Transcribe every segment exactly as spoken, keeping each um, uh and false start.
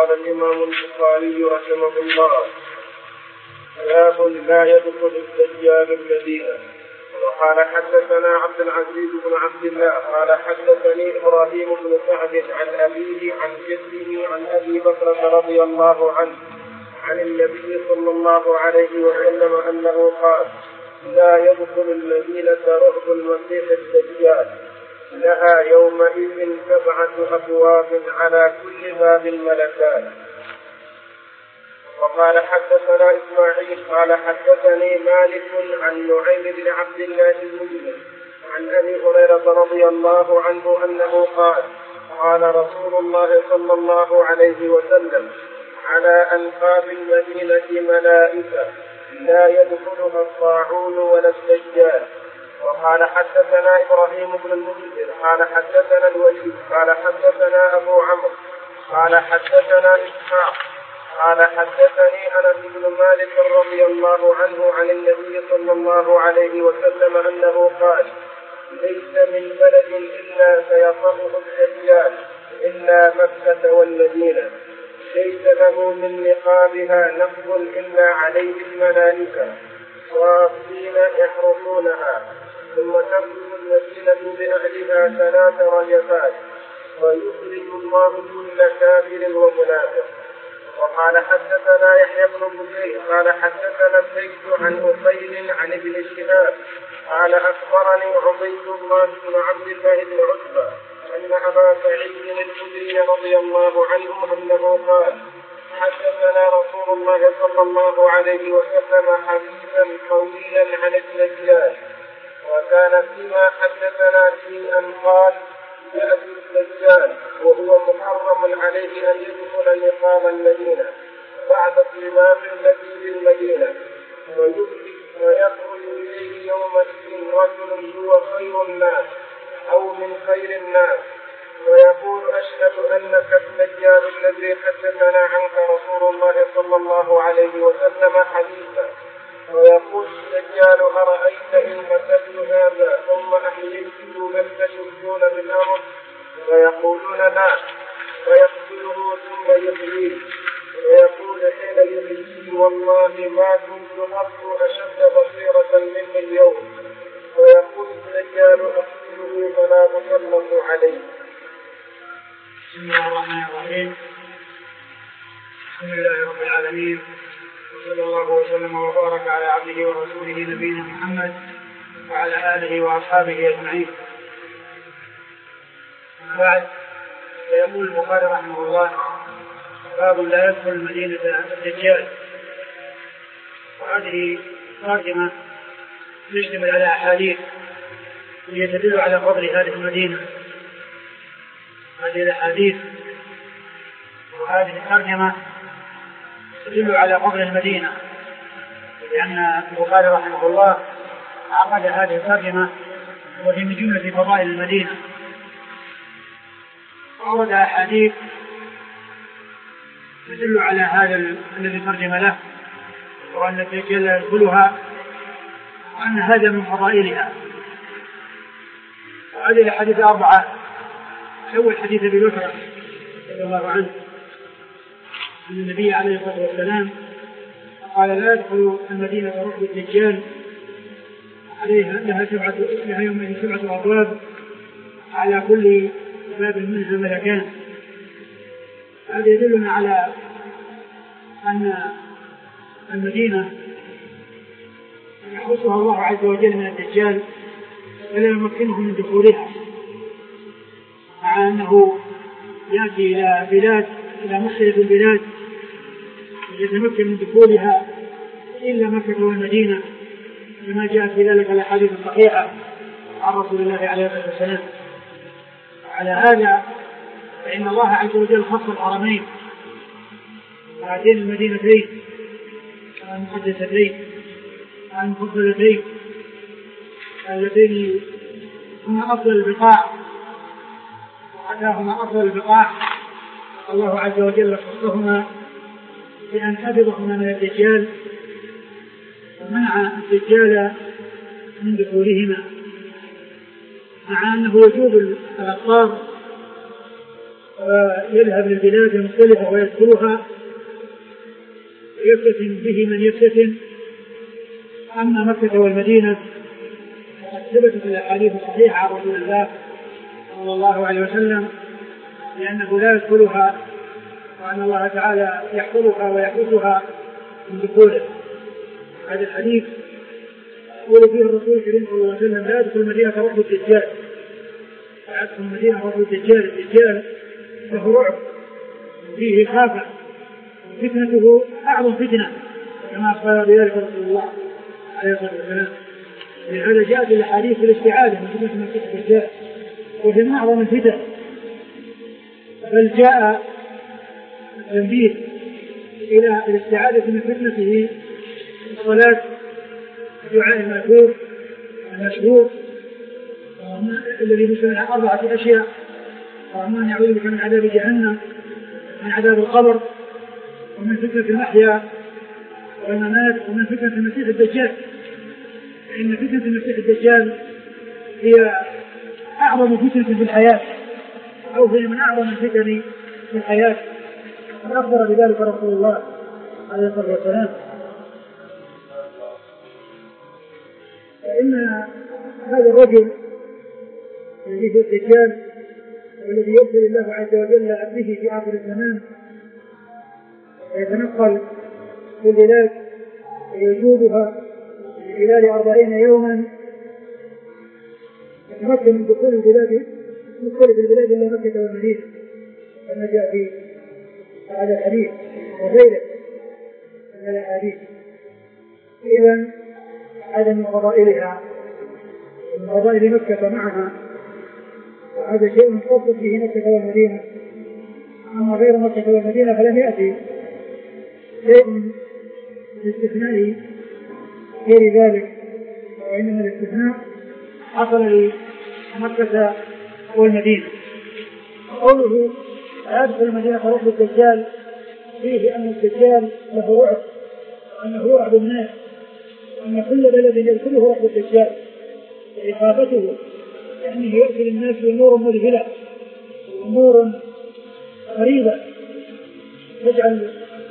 قال الإمام البخاري رحمه الله: باب لا يدخل الدجال المدينة. وقال حدثنا عبد العزيز بن عبد الله قال حدثني إبراهيم بن سعد عن أبيه عن جده عن أبي بكر رضي الله عنه عن النبي صلى الله عليه وسلم أنه قال: لا يدخل المدينة رعب المسيح الدجال، لها يومئذ سبعة أبواب على كل باب ملكان. وقال حدثنا إسماعيل قال حدثني مالك عن نعيم بن عبد الله المجمل عن أبي هريرة رضي الله عنه أنه قال: قال رسول الله صلى الله عليه وسلم: على أنقاب المدينة ملائكة لا يدخلها الطاعون ولا الدجال. وقال حدثنا إبراهيم بن المنذر قال حدثنا الوليد قال حدثنا أبو عمرو قال حدثنا إسحاق قال حدثني أنس بن مالك رضي الله عنه عن النبي صلى الله عليه وسلم أنه قال: ليس من بلد إلا سيطأه الدجال إلا مكة والمدينة، ليس له من نقابها نقب إلا عليه الملائكة صافين يحرسونها، ثم تبلغ المدينة بأهلها ثلاث رجفات ويخرج الله كل كافر ومنافق. وقال حدثنا يحيى بن بكير قال حدثنا الزيد عن أسيل عن ابن شهاب قال أخبرني عبيد الله بن عبد الله بن عتبة أن أبا سعيد الخدري رضي الله عنه أنه قال: حدثنا رسول الله صلى الله عليه وسلم حديثا طويلا عن الدجال، وكان فيما حدثنا فيه أن قال: يأتي الدجال وهو محرم عليه أن يدخل نقاب المدينة بعد طباق التي في المدينة، ويخرج إليه يومئذ رجل هو خير الناس أو من خير الناس، ويقول: أشهد أنك الدجال الذي حدثنا عنك رسول الله صلى الله عليه وسلم حديثا. ويقول الدجال: أرأيت إن قتلت هذا ثم أحييته هل تشركون بالأرض؟ ويقولون: لا. فيقتله ثم يحييه، ويقول حين يحييه: والله ما كنت أرجو أشد بصيرة مني اليوم. ويقول الدجال: أقتله فلا تسلط عليه. بسم الله الرحمن الرحيم. الحمد لله رب العالمين، وصلى الله وسلم وبارك على عبده ورسوله نبينا محمد وعلى آله وأصحابه أجمعين. بعد، يقول البخاري رحمه الله: باب لا يدخل المدينة الدجال. وهذه ترجمة تشتمل على أحاديث يدل على فضل هذه المدينة. هذه الأحاديث وهذه الترجمة تدل على فضل المدينة، لأن البخاري رحمه الله عقد هذه الترجمة وهي من جملة فضائل المدينة، وأورد أحاديث تدل على هذا الذي ترجم له، وأن الدجال يدخلها، وأن هذا من فضائلها. وهذه الحديث أربعة. أول حديث أبي بكر رضي الله عنه أن النبي عليه الصلاة والسلام قال: لا يدخل المدينة رعب الدجال، عليها لها سبعة لها يومئذ سبعة أبواب على كل باب منها ملكان. هذا يدلنا على أن المدينة يحرسها الله عز وجل من الدجال ولا يمكنه من دخولها، مع أنه يأتي إلى بلاد إلى مختلف البلاد يتمكن من دخولها إلا مكة والمدينة، كما جاء في ذلك الأحاديث الصحيحة عن رسول الله عليه الصلاة والسلام. على هذا فإن الله عز وجل خص الحرمين هاتين المدينتين المقدستين المفضلتين اللتين هما أفضل البقاع وحداهما أفضل البقاع. الله عز وجل خصهما بأن حفظهما من الدجال ومنع الدجال من دخولهما، مع أنه وجود الأبصار ويذهب للبلاد المختلفة ويدخلها يفتتن به من يفتتن. أما مكة والمدينة فقد ثبتت الأحاديث الصحيحة عن رسول الله صلى الله عليه وسلم لأنه لا يدخلها وأن الله تعالى يحفظها ويحفظها من دخوله. هذا الحديث يقول فيه الرسول الكريم صلى الله عليه وسلم لا يدخل المدينة رب الدجال، لا يدخل المدينة رب الدجال. الدجال له رعب فيه خافة فتنته أعظم فتنة كما أخبر بذلك رسول الله عليه الصلاة والسلام. لهذا جاءت الأحاديث بالاستعاذة من فتنة المسيح الدجال وهي من أعظم الفتن. بل جاء التنبيه إلى الاستعاذة من فتنته الصلاة الدعاء المأثور المشهور الذي مسلم عن أربعة أشياء: الرحمن يعوذ بك من عذاب جهنم، من عذاب القبر، ومن فتنة المحيا والممات، ومن فتنة المسيح الدجال. فإن فتنة المسيح الدجال هي أعظم فتنة في الحياة، أو هي من أعظم الفتن في الحياة، أخبر بذلك رسول الله عليه الصلاة والسلام. فإن هذا الرجل الذي هو الدجال والذي يرسل الله عز وجل به في آخر الزمان ويتنقل في البلاد ويجودها خلال أربعين يوما، يتمكن من دخول البلاد مختلف البلاد إلا مكة والمدينة كما جاء في هذا الحديث وغيره من الأحاديث. إذن هذا من فضائلها من فضائل مكة معها، وهذا شيء مخصص به مكة والمدينة. أما غير مكة والمدينة فلم يأتي شيء من الاستثناء غير ذلك، وإنما الاستثناء حصل لمكة والمدينة. قوله يدخل المدينة رب الدجال فيه أن الدجال له رعب، وأنه يرعب الناس، وأن كل بلد يدخله رب الدجال وإخافته، يعني يأتي للناس بأمور مذهلة وأمور غريبة تجعل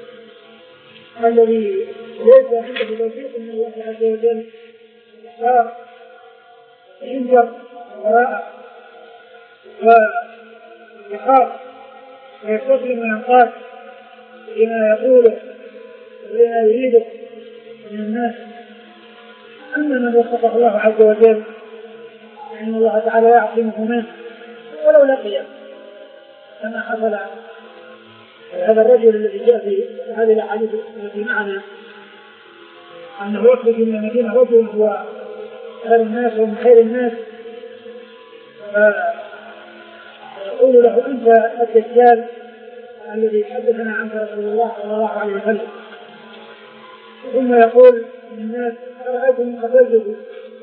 الذي ليس عنده توفيق من الله عز وجل يختار ينجر وراءه ويخاف ويستسلم وينقاد لما يقوله ولما يريده من الناس. أما من وفقه الله عز وجل فإن الله تعالى يعصمه منه ولو لقيه، كما حصل هذا الرجل الذي جاء في هذه الأحاديث التي معنا أنه يخرج من المدينة رجل هو خير الناس ومن خير الناس، فيقول له أنت الدجال الذي حدثنا عنك رسول الله صلى الله عليه وسلم. ثم يقول للناس أرأيتم قتلته،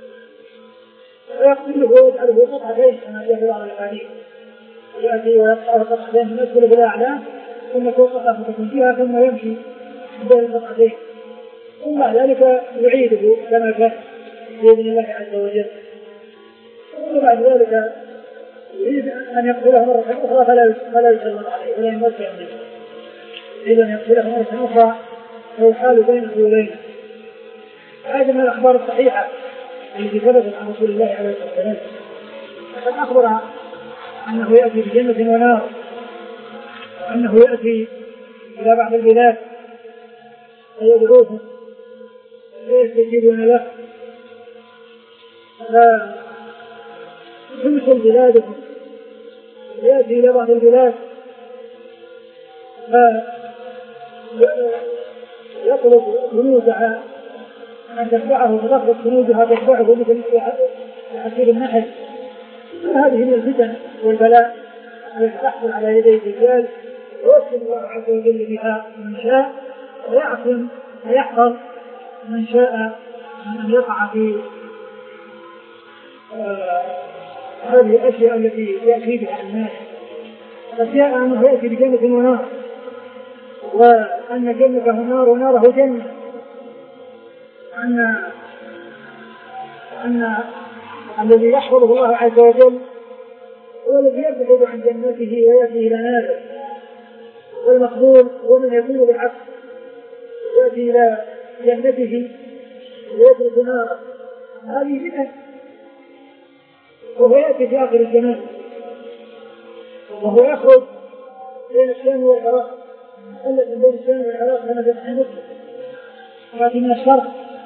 فيقتله ويجعله قطعتين كما جاء في بعض الأحاديث، يأتي ويقطعه قطعتين يدخل بالأعلى ثم توقف فتكون فيها ثم يمشي بين القطعتين، ثم بعد ذلك يعيده كما كان بإذن الله عز وجل. ثم بعد ذلك يريد أن يقتله مرة أخرى فلا فلا يسلط عليه ولا يمسك منه، يريد أن يقتله مرة أخرى ويحال بينه وبينه. هذه من الأخبار الصحيحة التي ثبتت عن رسول الله عليه الصلاة والسلام. فقد أخبر أنه يأتي بجنة ونار، وأنه يأتي إلى بعض البلاد فيدعوهم فيستجيبون له، فيمثل بلادهم. يأتي إلى بعض البلاد فيطلب جنودها أن تتبعه، فتخرج جنودها تتبعه مثل حسير النحل. هذه من الفتن والبلاء التي تحصل على يدي الرجال، ويسلم الله عز وجل بها من شاء ويعصم ويحفظ من شاء من أن يقع في آه هذه الأشياء التي يأتي بها الناس. فجاء أنه يأتي بجنة ونار، وأن جنته نار وناره جنة، أن أن الذي يحفظه الله عز وجل هو الذي يبعد عن جنته ويأتي إلى ناره، رجل يطير بالعكس يأتي إلى جنته ويترك نارا، هذه فتن، وهو يأتي في آخر الزمان وهو يخرج بين الشام والعراق، التي بين الشام والعراق كما فتح مسلم، ولكن من الشرق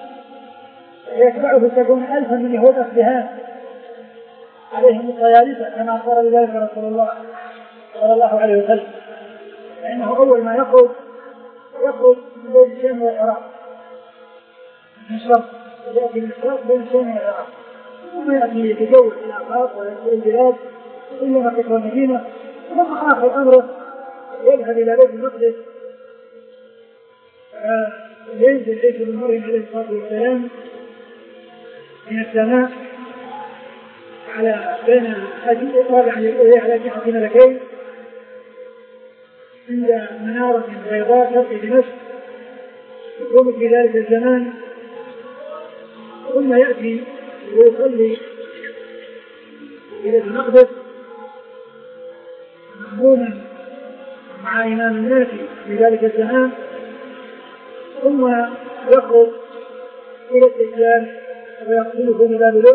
يتبعه سبعون ألفا من يهود أصبهان عليهم الطيالسة كما أخبر بذلك رسول الله صلى الله عليه وسلم، لأنه أول ما يخرج يخرج من بين الشام والعراق من الشرق، يأتي من الشرق بين الشام والعراق، ثم يأتي يتجول إلى الآفاق ويدخل البلاد إلا مكة والمدينة، ثم آخر أمره يذهب إلى بيت المقدس ينزل عيسى بن مريم عليه الصلاة والسلام من السماء على بين طالع على جهة ملكين عند منارة بيضاء شرق دمشق يقوم في ذلك الزمان، ثم يأتي ويصلي إلى المقدس مأموما مع إمام الناس في ذلك الزمان، ثم يخرج إلى الدجال ويقتله بباب لب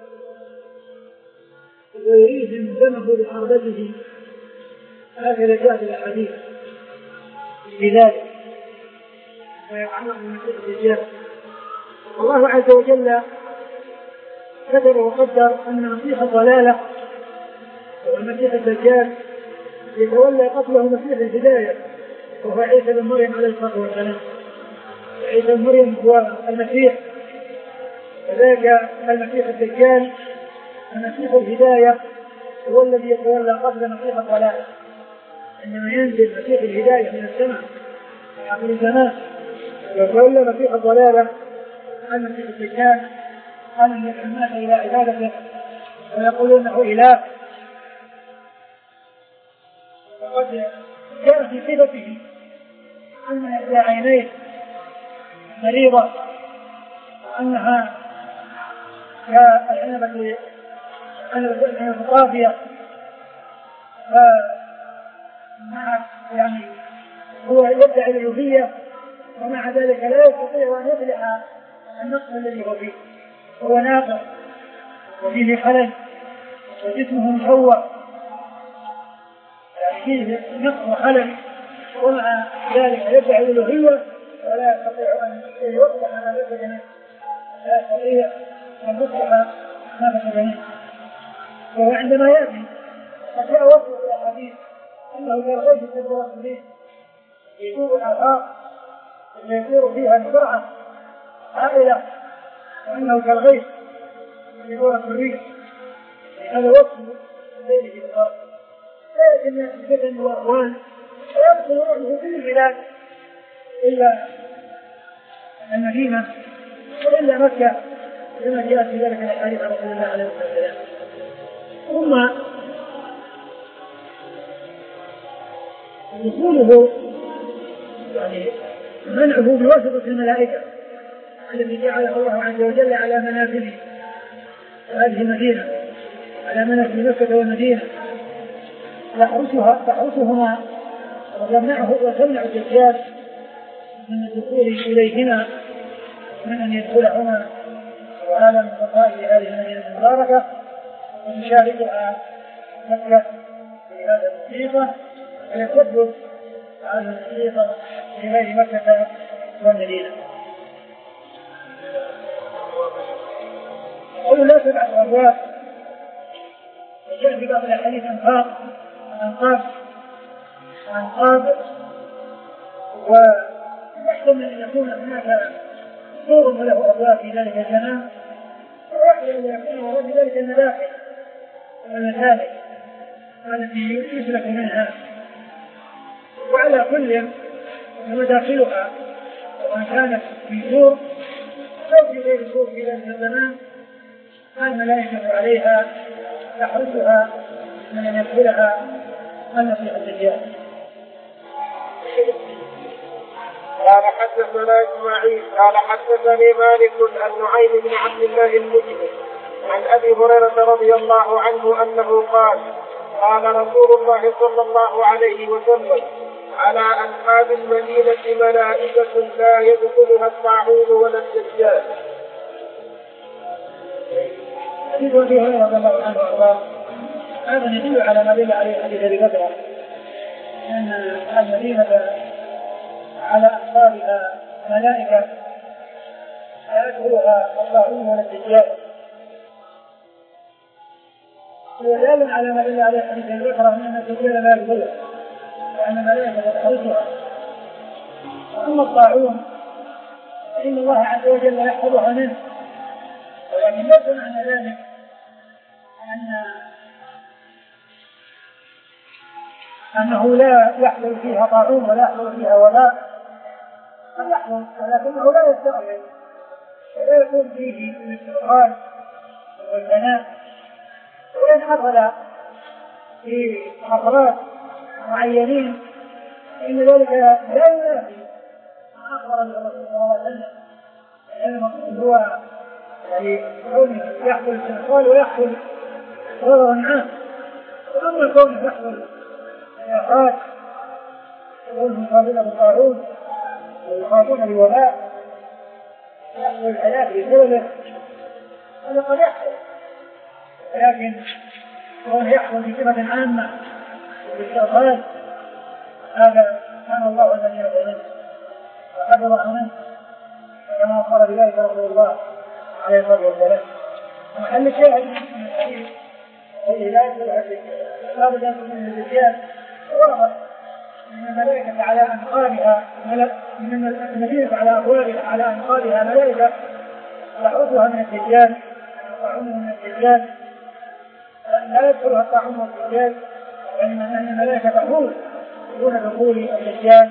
ويريهم دمه بحربته، هكذا جاء في الأحاديث في ذلك ويفعله من الدجال. الله عز وجل كتب وقدر أن مسيح الضلالة والمسيح الدجال يتولى قتله مسيح الهداية وهو عيسى بن مريم عليه الصلاة والسلام. عيسى بن مريم هو المسيح، وذاك المسيح الدجال المسيح الهداية هو الذي يتولى قتل مسيح الضلالة، عندما ينزل مسيح الهداية من السماء في آخر الزمان يتولى مسيح الضلالة المسيح الدجال الذي يدعو الناس إلى عبادته ويقولون انه إله. وقد جاء في صفته أن إحدى عينيه مريضة وأنها كالعنبة الطافية، فمع يعني هو يدعي الألوهية ومع ذلك لا يستطيع أن يفلح النقص الذي هو فيه، هو ناقص وفيه خلل وجسمه مشوه، يعني فيه نقص وخلل، ومع ذلك يدعي الألوهية ولا يستطيع أن يصلح ما نفذ منه، لا يستطيع أن يصلح ما نفذ منه. وهو عندما يأتي قد جاء وصف في الأحاديث أنه كالغيث تدور الريح يدور الآفاق ويسير فيها بسرعة هائلة، وأنه كالغيث يدور الريح، هذا وصف الليل في الأرض. لكن الفتن والأهوال ويدخل روحه في البلاد إلا المدينة وإلا مكة كما جاء في ذلك الحديث عن رسول الله عليه الصلاة والسلام. ثم وصوله يعني منعه بواسطة الملائكة الذي جعله الله عز وجل على منازله هذه المدينة، على منازل مكة والمدينة تحرسها تحرسهما وتمنعه وتمنع الدجال من الدخول إليهما من أن يدخلهما، وهذا من فضائل هذه المدينة المباركة وتشاركها مكة في هذا الموسيقى ويثبت على الموسيقى في غير مكة والمدينة. قالوا لا سبعة أبواب، وجاء في بعض الأحاديث أنقاض أنقاض أنقاض ويحتمل أن يكون هناك صور له أبواب في ذلك الزمان، ويحتمل أن يكون وراء ذلك المداخل والمسالك التي يسلك منها، وعلى كل مداخلها وإن كانت في سور أو في غير سور في ذلك الزمان الملائكة عليها تحرسها من أن يدخلها المسيح الدجال. قال حدثنا إسماعيل قال حدثني مالك عن نعيم بن عبد الله المجمل عن أبي هريرة رضي الله عنه أنه قال قال رسول الله صلى الله عليه وسلم على أنقاب المدينة ملائكة لا يدخلها الطاعون ولا الدجال. حديث أبي هريرة رضي الله عنه وأرضاه هذا يدل على ما دل عليه حديث أبي بكر أن المدينة على أنقابها ملائكة لا يدخلها الطاعون ولا الدجال. ودل على ما دل عليه حديث أبي بكر أن الدجال لا يدخلها وأن الملائكة تخرجها. أما الطاعون فإن الله عز وجل يحفظها منه، ولكن ليس معنى ذلك أن أنه لا يحصل فيها طاعون ولا يحصل فيها وباء، قد يحصل ولكنه لا يستغرق ولا يكون فيه الاستقرار والبناء. وإن حصل في أفراد معينين إن ذلك لا ينافي ما أخبر الرسول صلى الله عليه وسلم، لأن المقصود هو يعني كونه يحصل الاستقرار ويحصل ضررا عام. وأما كونه يحصل الآفات والمقابلة بالطاعون والمقابلة بالوباء يحصل الحياة بسببه، هذا قد يحصل، ولكن كونه يحصل بصفة عامة وباستغفال هذا كان الله الذي يقول وحفظه منه، كما قال بذلك رسول الله عليه الصلاة والسلام. محل الشاهد من الحديث لا يدخل لابد أن تكون الرجال ورغب من الملائكة على أنقابها من المدينة على أبوابها على أنقابها ملائكة تحوطها من الدجال وطاعون من الدجال، لا يدخلها الطاعون والدجال، وإنما أن الملائكة تحوط دون دخول الدجال،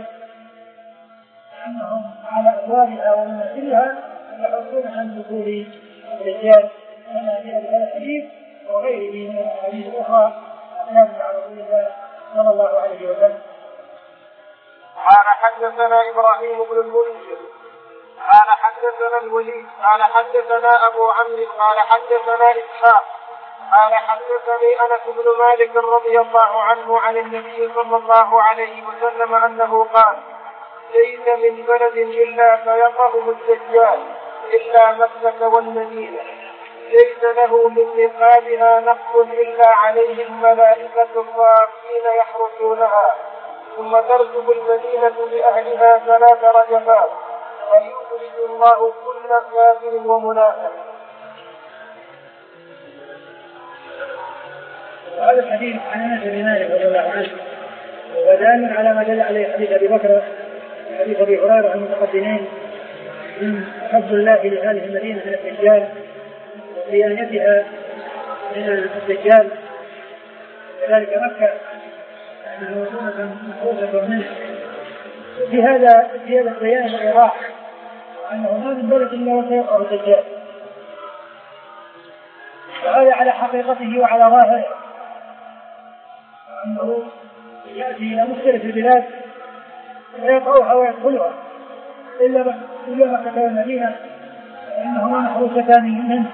لأنهم على أبوابها ومنازلها يحوطون عن دخول الدجال. كما في هذا الحديث وغيره من الأحاديث الأخرى الثابتة على رسول الله صلى الله عليه وسلم. قال حدثنا إبراهيم بن المنذر قال حدثنا الوليد قال حدثنا أبو عمرو قال حدثنا إسحاق قال حدثني أنس بن مالك رضي الله عنه عن النبي صلى الله عليه وسلم أنه قال: ليس من بلد إلا فيقعه الدجال إلا مكة والمدينة، ليس له من رقابها نقص إلا عليه الملائكة الصافين يحرسونها، ثم ترجف المدينة بأهلها ثلاث رجفات ويخرج الله كل كافر ومنافق. وهذا الحديث عن انس بن مالك رضي الله عنه ودال على ما دل عليه حديث ابي بكر حديث ابي هريره المتقدمين من حب الله لهذه المدينه من الدجال وصيانتها من الدجال، وكذلك مكه انها مكونه محفوظه منه. في هذا زياده بيان الايضاح انه ما من بلد الا وسيقع الدجال، وهذا على حقيقته وعلى ظاهره، أنه يأتي إلى مختلف البلاد ويقعوها ويدخلها إلا مكة والمدينة فإنهما محروستان منه.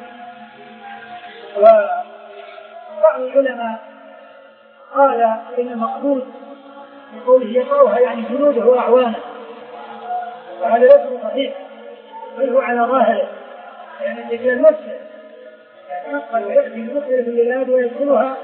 وبعض العلماء قال إن المقصود بقوله يقعوها يعني جنوده وأعوانه، وهذا ليس صحيح بل هو على ظاهره، يعني الدجال نفسه يتنقل ويأتي إلى مختلف البلاد ويدخلها.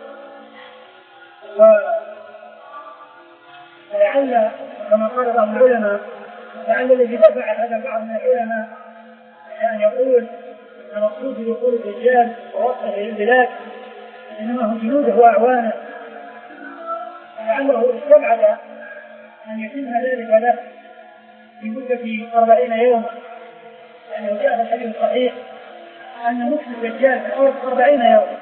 ولعل كما قال بعض العلماء لعل الذي دفع هذا بعض من العلماء أن يقول المقصود بدخول الدجال ووقته إلى البلاد إنما هم جنوده وأعوانه، لعله استبعد أن يتم ذلك له في مدة أربعين يوما، لأنه جاء في الحديث الصحيح أن مكث الدجال في الأرض أربعين يوما.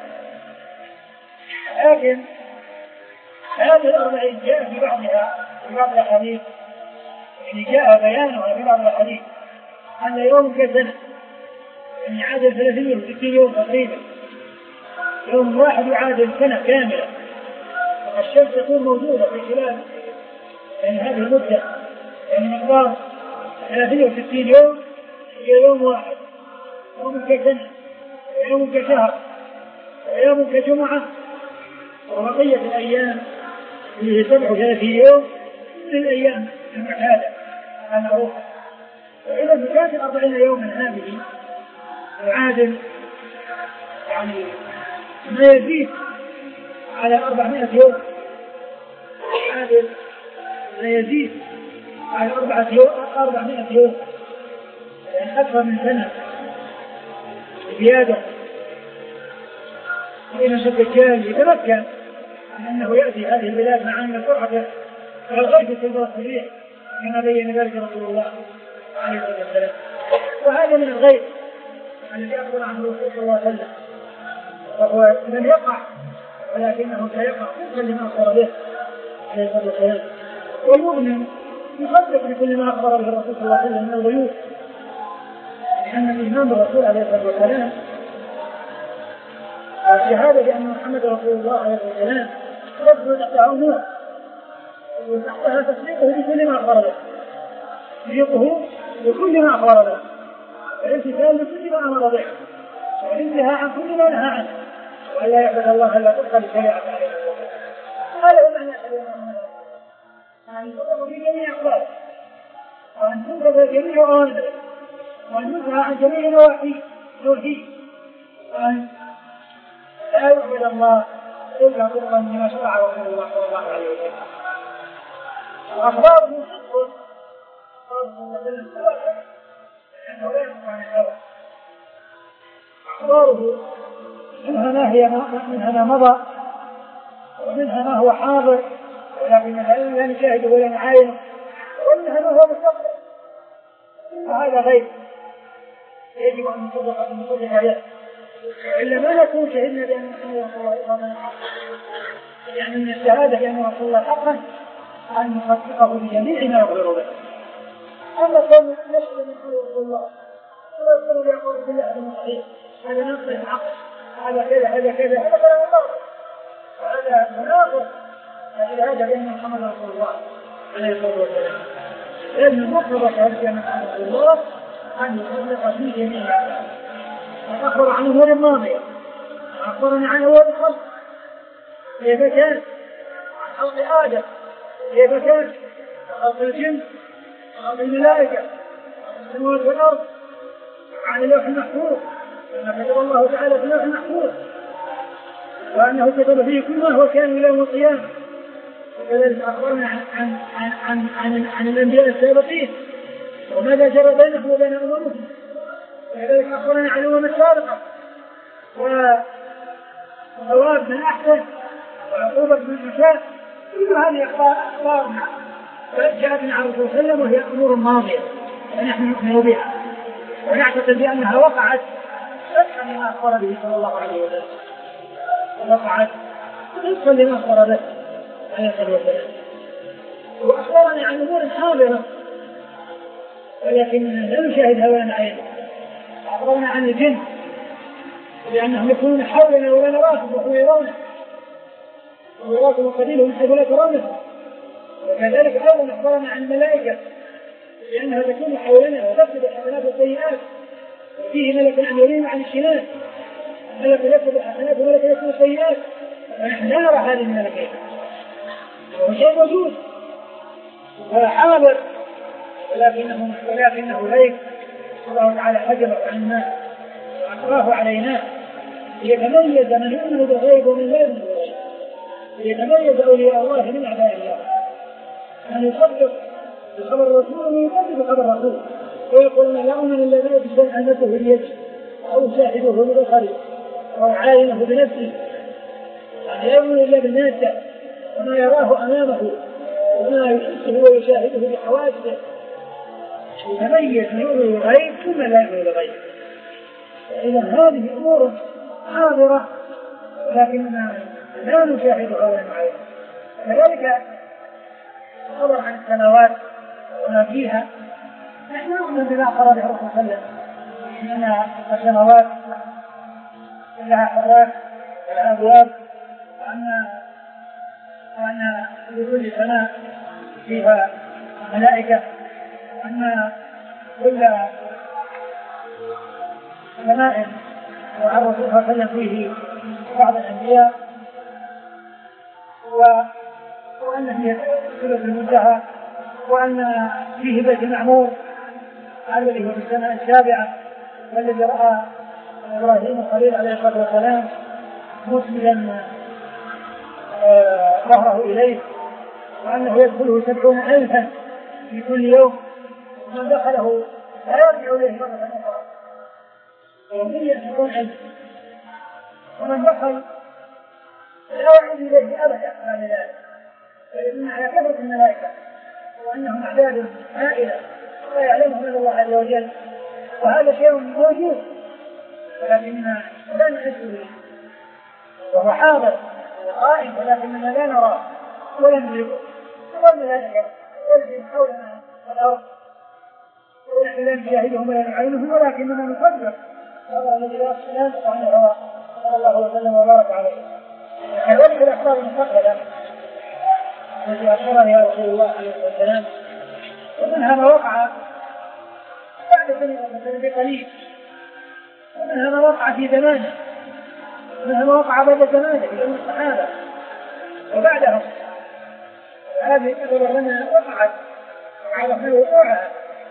لكن هذه الأربعين جاء في بعضها في بعض الحديث، يعني جاء بيانها في بعض الحديث أن يوم كسنة، يعني عادل ثلاثين وستين يوم تقريبا، يوم واحد يعادل سنة كاملة، الشمس تكون موجودة في خلال يعني هذه المدة، يعني مقدار ثلاثين وستين يوم هي يوم واحد، يوم كسنة، يوم كشهر، يوم كجمعة، وبقية الأيام فيه سبع وثلاثين يوم من الأيام المعتادة المعروفة. وإذا كانت الأربعين يوما هذه يعادل يعني ما يزيد على أربعمائة يوم، يعادل ما يزيد على أربعة يوم أربعمائة يوم، يعني أكثر من سنة زيادة. فإن الدجال يتمكن من أنه يأتي هذه البلاد مع أن سرعته كالغيث في الريح كما بين ذلك رسول الله عليه الصلاة والسلام. وهذا من الغيث الذي أخبر عنه الرسول صلى الله عليه وسلم، وهو لم يقع ولكنه سيقع كل ما أخبر به عليه الصلاة والسلام. والمؤمن يصدق بكل ما أخبر به الرسول صلى الله عليه وسلم من الغيوب، لأن الإيمان بالرسول عليه الصلاة والسلام والشهادة بأن محمد رسول الله عليه الصلاة والسلام تدخل تحتها أمور وتحتها تصديقه بكل ما أخبر به، تصديقه بكل ما أخبر به، والامتثال بكل ما أمر به، والانتهاء عن كل ما نهى عنه، وألا يعبد الله إلا تدخل شريعة عليه الصلاة والسلام. هذا هو معنى الكلمة، أن تطلق في جميع أخباره، وأن تنفذ جميع أوامره، وأن ينهى عن جميع نواهيه، وأن لا يعبد الله إلا طبقا لما شرع رسول الله صلى الله عليه وسلم. أخباره صدق أخباره منها ما هي منها ما مضى ومنها ما هو حاضر ولكنها لا نشاهده ولا نعاينه، ومنها ما هو مستقبل، فهذا غيب يجب أن نصدق أن نصدق عليه، إلا ما نكون شهدنا بأن رسول الله صلى الله عليه وسلم، يعني من الشهادة بأن رسول الله حقا أن نصدقه بجميع ما يخبر به. أما كان يشهد من رسول الله ولا يقول يقول بالله هذا صحيح، هذا نقص الحق، هذا كذا هذا كذا، هذا كلام الله، وهذا مناقض الشهادة بأن محمد رسول الله عليه الصلاة والسلام. لأن مقتضى شهادة بأن محمد رسول الله أن يصدق في جميع أخبر عن أمور الماضية، أخبرني عن أمور الخلق، كيف كان عن خلق آدم، كيف كان خلق الجن، خلق الملائكة، السماوات والأرض، عن اللوح المحفوظ، أن كتب الله تعالى في اللوح المحفوظ، وأنه كتب فيه كل ما هو كان إلى يوم القيامة. وكذلك أخبرنا عن عن عن عن, عن, عن الأنبياء السابقين وماذا جرى بينهم وبين أممهم، وكذلك أخبرنا عن الأمم السابقة وثواب من أحسن وعقوبة من أساء. كل هذه أخبار جاءت عن الرسول صلى الله عليه وسلم وهي أمور ماضية ونحن نؤمن بها ونعتقد بأنها وقعت صدقا لما أخبر به صلى الله عليه وسلم، وقعت صدقا لما أخبر به عليه الصلاة والسلام. وأخبرنا عن أمور حاضرة ولكن لا نشاهدها ولا نعينها. أخبرنا عن الجن لأنهم يكونون حولنا ولا نراهم وهم يرونه، ويراكم قليلهم حيث لا ترونه. وكذلك أيضا أخبرنا عن الملائكة لأنها تكون حولنا وتكتب الحسنات والسيئات، وفيه ملك عن اليمين وعن الشمال، ملك يكتب الحسنات وملك يكتب السيئات، ونحن لا نرى هذه الملكين، وهو شيء موجود وحاضر ولكنه ولكنه غيب. الله تعالى حجبه عن الناس وأخفاه علينا ليتميز من يؤمن بالغيب ومن لا يؤمن بالغيب، ليتميز أولياء الله من أعداء الله، من يصدق بخبر الرسول ومن يكذب بخبر الرسول ويقولون لا أؤمن إلا ما يجب أن نفسه بيده أو شاهده ببصره أو عاينه بنفسه، لا يؤمن إلا بالناس وما يراه أمامه وما يحسه ويشاهده بحواسه. يتميز من يؤمن بالغيب ثم لا يؤمن بالغيب. إذا هذه أمور حاضرة لكننا لا نشاهدها ولا نعينها. كذلك خبر عن السماوات وما فيها، نحن نؤمن بما أخبر به الرسول صلى الله عليه وسلم أن السماوات لها حراس لها أبواب، وأن وأن لكل سماء فيها ملائكة، وأن كل سماء وعن الرسول صلى الله عليه وسلم فيه بعض الأنبياء، وأن فيه سورة المنتهى، وأن فيه بيت المعمور الذي هو في السماء السابعة، والذي رأى إبراهيم الخليل عليه الصلاة والسلام مسلما ظهره إليه، وأنه يدخله سبعون ألفا في كل يوم، ومن دخله لا يرجع إليه مرة أخرى يوميا سبعون ألف، ومن دخل لا يعود إليه أبدا بعد ذلك، فإن على كثرة الملائكة وأنهم أعداد هائلة لا يعلمهم إلا الله عز وجل، وهذا شيء موجود ولكننا لا نحس به، وهو حاضر قائم ولكننا لا نراه ولا ندركه. ومن ذلك يلزم حولنا الأرض ونحن لا نشاهدهم ولا نعلمهم، ولكننا نصدق هذا الذي لا نستطيع عن الهواء صلى الله وسلم وبارك عليه. كذلك الأخبار المستقبلة التي أخبرها رسول الله عليه الصلاة والسلام، ومنها ما وقع بعد سنة بقليل، ومنها ما وقع في زمانه، ومنها ما وقع بعد زمانه في أيام الصحابة وبعدهم. هذه الأمور لنا وقعت وعرفنا وقوعها،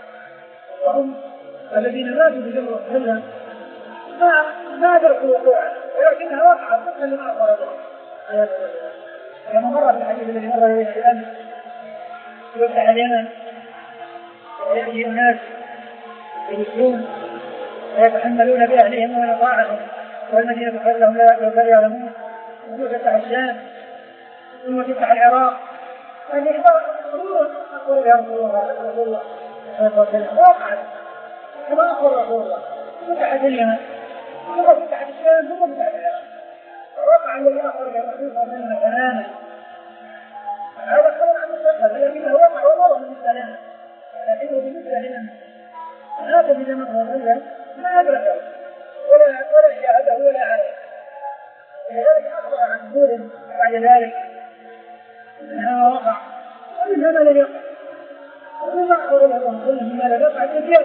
وهم الذين ماتوا في جمع السلام ما ما دركوا وقوعها، ولكنها وقعت مثل لما أخبر الله. كما مر في الحديث الذي مر به الآن يفتح اليمن ويأتي الناس يمشون ويتحملون بأهلهم ومن طاعهم، والمدينة خير لهم لو كانوا يعلمون، ثم تفتح الشام ثم تفتح العراق. هذه أقول يا رسول الله رسول الله وقعت كما أقول رسول الله، فتحت اليمن ثم فتحت الشام ثم فتحت العراق، وقع الذي أخرج رسول الله منها تماما. هذا خبر عن المستقبل، لكنه وقع ومر من السلام، لكنه بالنسبة لمن هذا في زمن رسول ما أدركه ولا ولا شاهده ولا عليه. ولذلك أخبر عن نور بعد ذلك منها وقع ومنها ما لم يقع، وما أخبر له رسول مما لم يقع كثير.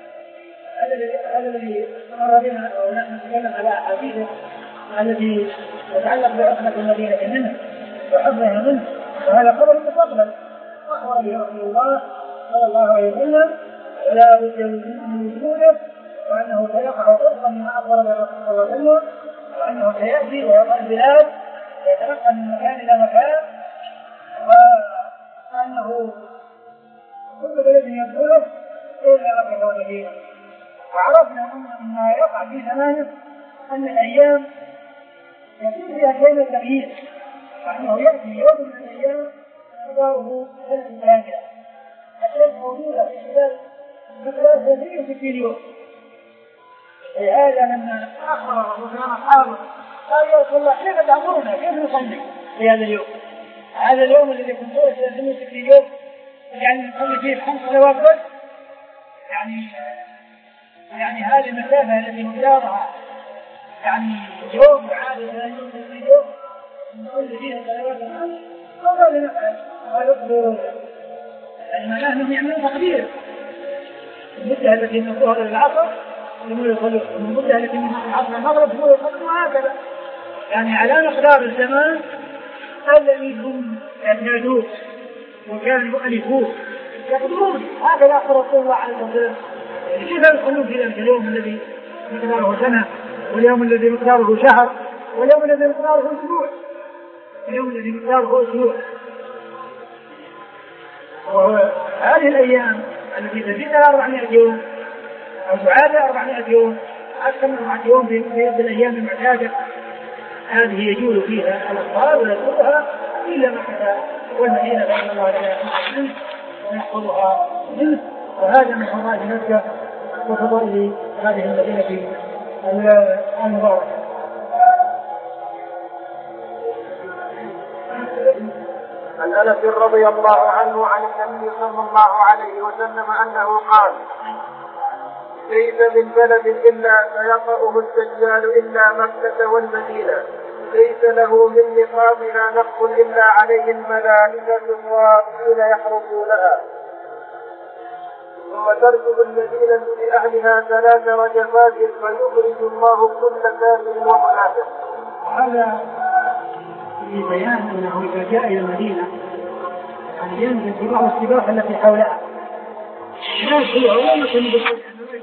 هذا الذي مر بنا ونحن نتكلم على أحاديثه التي تتعلق بعصمة المدينة منه وحفظها منه، وهذا خبر مستقبل أخبر به رسول الله صلى الله عليه وسلم لا بد من وجوده، وأنه سيقع قربا مما أخبر به الرسول صلى الله عليه وسلم، وأنه سيأتي ويطأ البلاد ويتنقل من مكان إلى مكان، وأنه كل بلد يدخله إلا مكة والمدينة. وعرفنا أن ما يقع في زمانه أن الأيام يكون فيها شيء من التغيير، وأنه يأتي يوم من الأيام مقداره سنة كاملة، الشمس موجودة في خلال مثلا ثلاثين وستين يوم. لهذا لما أخبر الرسول صلى الله عليه وسلم قال يا رسول الله كيف تأمرنا كيف نصلي في هذا اليوم؟ هذا اليوم الذي يكون طوله ثلاثين وستين يوم يعني نصلي فيه خمس صلوات بس، يعني يعني هذه المسافة التي مقدارها يعني يوم عادة ثلاثين وستين يوم نصلي فيها صلوات الخمس، فماذا نفعل؟ قال اصبروا، يعني معناه أنهم يعملون تقدير المدة التي من الظهر إلى العصر ثم يصلوا، المدة التي من العصر إلى المغرب ثم يصلوا، وهكذا يعني على مقدار الزمان الذي هم يعتادون وكانوا يؤلفوه يقدرون. هكذا أخبر رسول الله عليه الصلاة والسلام. كيف يصلون في ذلك اليوم الذي مقداره سنة، واليوم الذي مقداره شهر، واليوم الذي مقداره أسبوع، اليوم الذي مقداره أسبوع. وهذه الأيام التي تزيد على أربعمائة يوم أو تعادل أربعمائة يوم أكثر من أربعمائة يوم في الأيام المعتادة، هذه يجول فيها الأخبار ويدخلها إلا مكة والمدينة بأن الله تعالى ويحفظها منه. وهذا من فضائل مكة وفضائل هذه المدينة المباركة. عن أنس رضي الله عنه عن النبي صلى الله عليه وسلم أنه قال: ليس من بلد إلا سيطأه الدجال إلا مكة والمدينة، ليس له من نقابها نقب إلا عليه الملائكة واقفين يحرسونها، ثم تركب المدينة لأهلها ثلاث رجفات فيخرج الله كل كافر ومنافق. هذا في بيان أنه إذا جاء إلى المدينة يعني ينزل بعض السباق التي حولها. الناس هي علوم كانوا بالحج